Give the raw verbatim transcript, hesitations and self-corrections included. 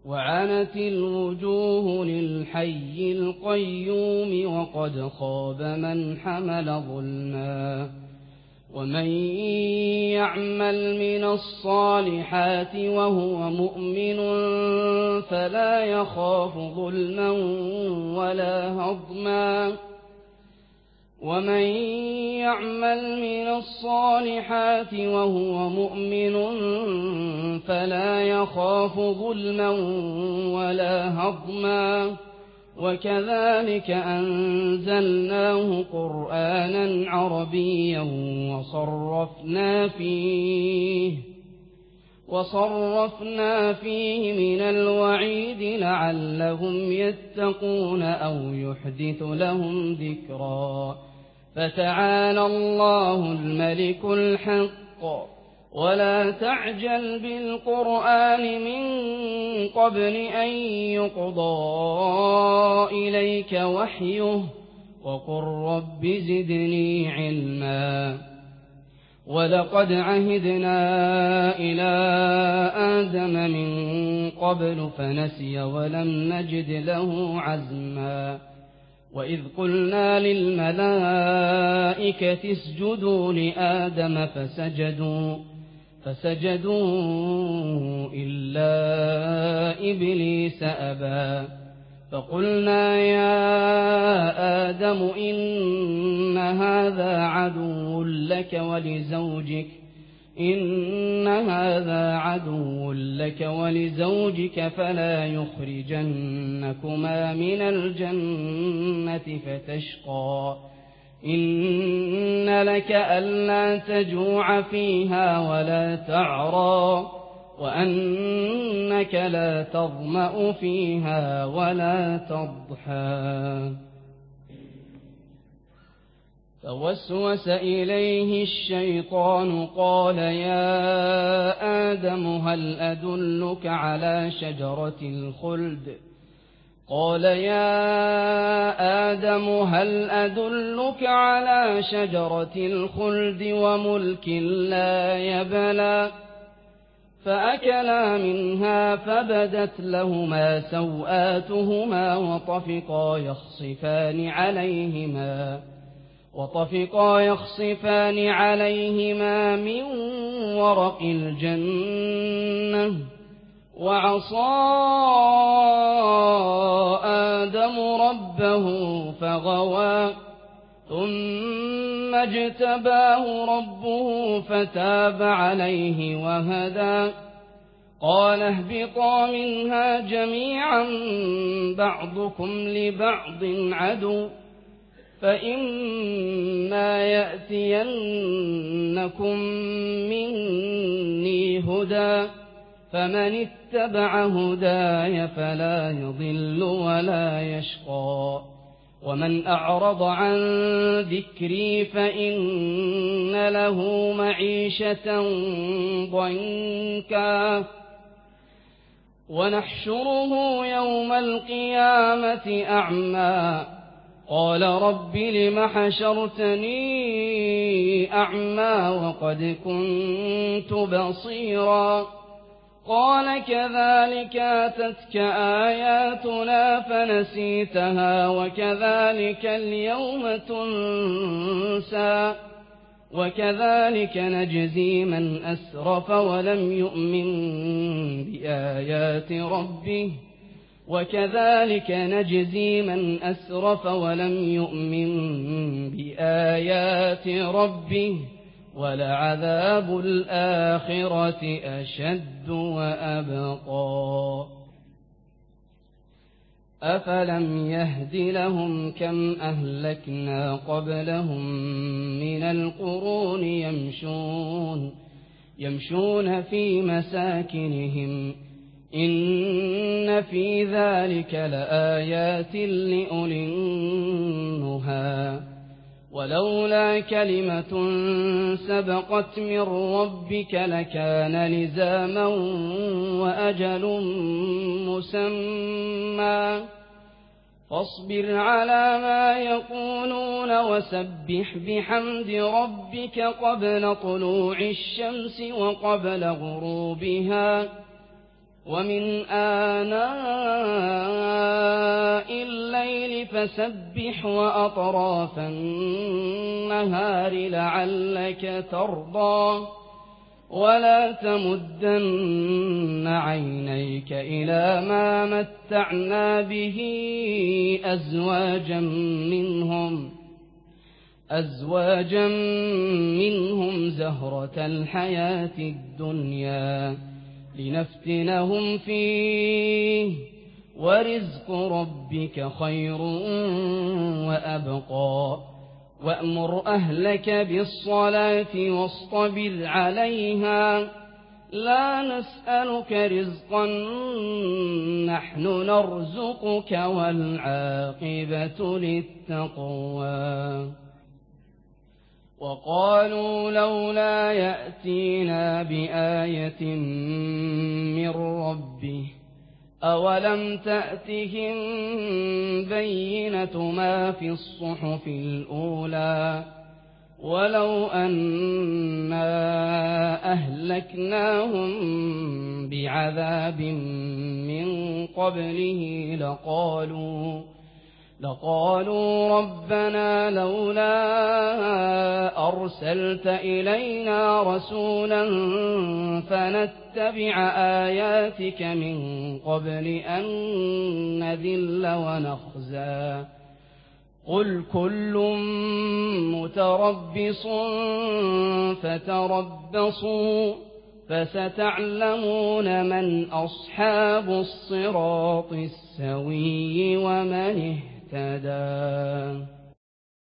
وعنت الوجوه للحي القيوم وقد خاب من حمل ظلما ومن يعمل من الصالحات وهو مؤمن فلا يخاف ظلما ولا هضما ومن يعمل من الصالحات وهو مؤمن فلا يخاف ظلما ولا هضما وكذلك أنزلناه قرآنا عربيا وصرفنا فيه وصرفنا فيه من الوعيد لعلهم يتقون أو يحدث لهم ذكرا فتعالى الله الملك الحق ولا تعجل بالقرآن من قبل أن يقضى إليك وحيه وقل رب زدني علما ولقد عهدنا إلى آدم من قبل فنسي ولم نجد له عزما وإذ قلنا للملائكة اسجدوا لآدم فسجدوا فسجدوا إلا إبليس أبى فقلنا يا آدم إن هذا عدو لك ولزوجك إن هذا عدو لك ولزوجك فلا يخرجنكما من الجنة فتشقى إن لك ألا تجوع فيها ولا تعرى وأنك لا تظمأ فيها ولا تضحى فوسوس إليه الشيطان قال يا آدم هل أدلك على شجرة الخلد قال يا آدم هل أدلك على شجرة الخلد وملك لا يبلى فأكلا منها فبدت لهما سوآتهما وطفقا يخصفان عليهما وطفقا يخصفان عليهما من ورق الجنة وعصى آدم ربه فغوى ثم اجتباه ربه فتاب عليه وهدى قال اهبطا منها جميعا بعضكم لبعض عدو فإما يأتينكم مني هدى فمن اتبع هداي فلا يضل ولا يشقى ومن أعرض عن ذكري فإن له معيشة ضنكا ونحشره يوم القيامة أعمى قال رب لم حشرتني أعمى وقد كنت بصيرا قال كذلك أتتك آياتنا فنسيتها وكذلك اليوم تنسى وكذلك نجزي من أسرف ولم يؤمن بآيات ربه وكذلك نجزي من أسرف ولم يؤمن بآيات ربه ولعذاب الآخرة أشد وأبقى أفلم يهد لهم كم أهلكنا قبلهم من القرون يمشون يمشون في مساكنهم إن في ذلك لآيات لأولي النهى ولولا كلمة سبقت من ربك لكان لزاما وأجل مسمى فاصبر على ما يقولون وسبح بحمد ربك قبل طلوع الشمس وقبل غروبها ومن آناء الليل فسبح وأطراف النهار لعلك ترضى ولا تمدن عينيك إلى ما متعنا به أزواجا منهم أزواجا منهم زهرة الحياة الدنيا لنفتنهم فيه ورزق ربك خير وأبقى وأمر أهلك بالصلاة واصطبر عليها لا نسألك رزقا نحن نرزقك والعاقبة للتقوى وقالوا لولا يأتينا بآية من ربه أولم تأتهم بينة ما في الصحف الأولى ولو أنا أهلكناهم بعذاب من قبله لقالوا لقالوا ربنا لولا أرسلت إلينا رسولا فنتبع آياتك من قبل أن نذل ونخزى قل كل متربص فتربصوا فستعلمون من أصحاب الصراط السوي ومن اهتدى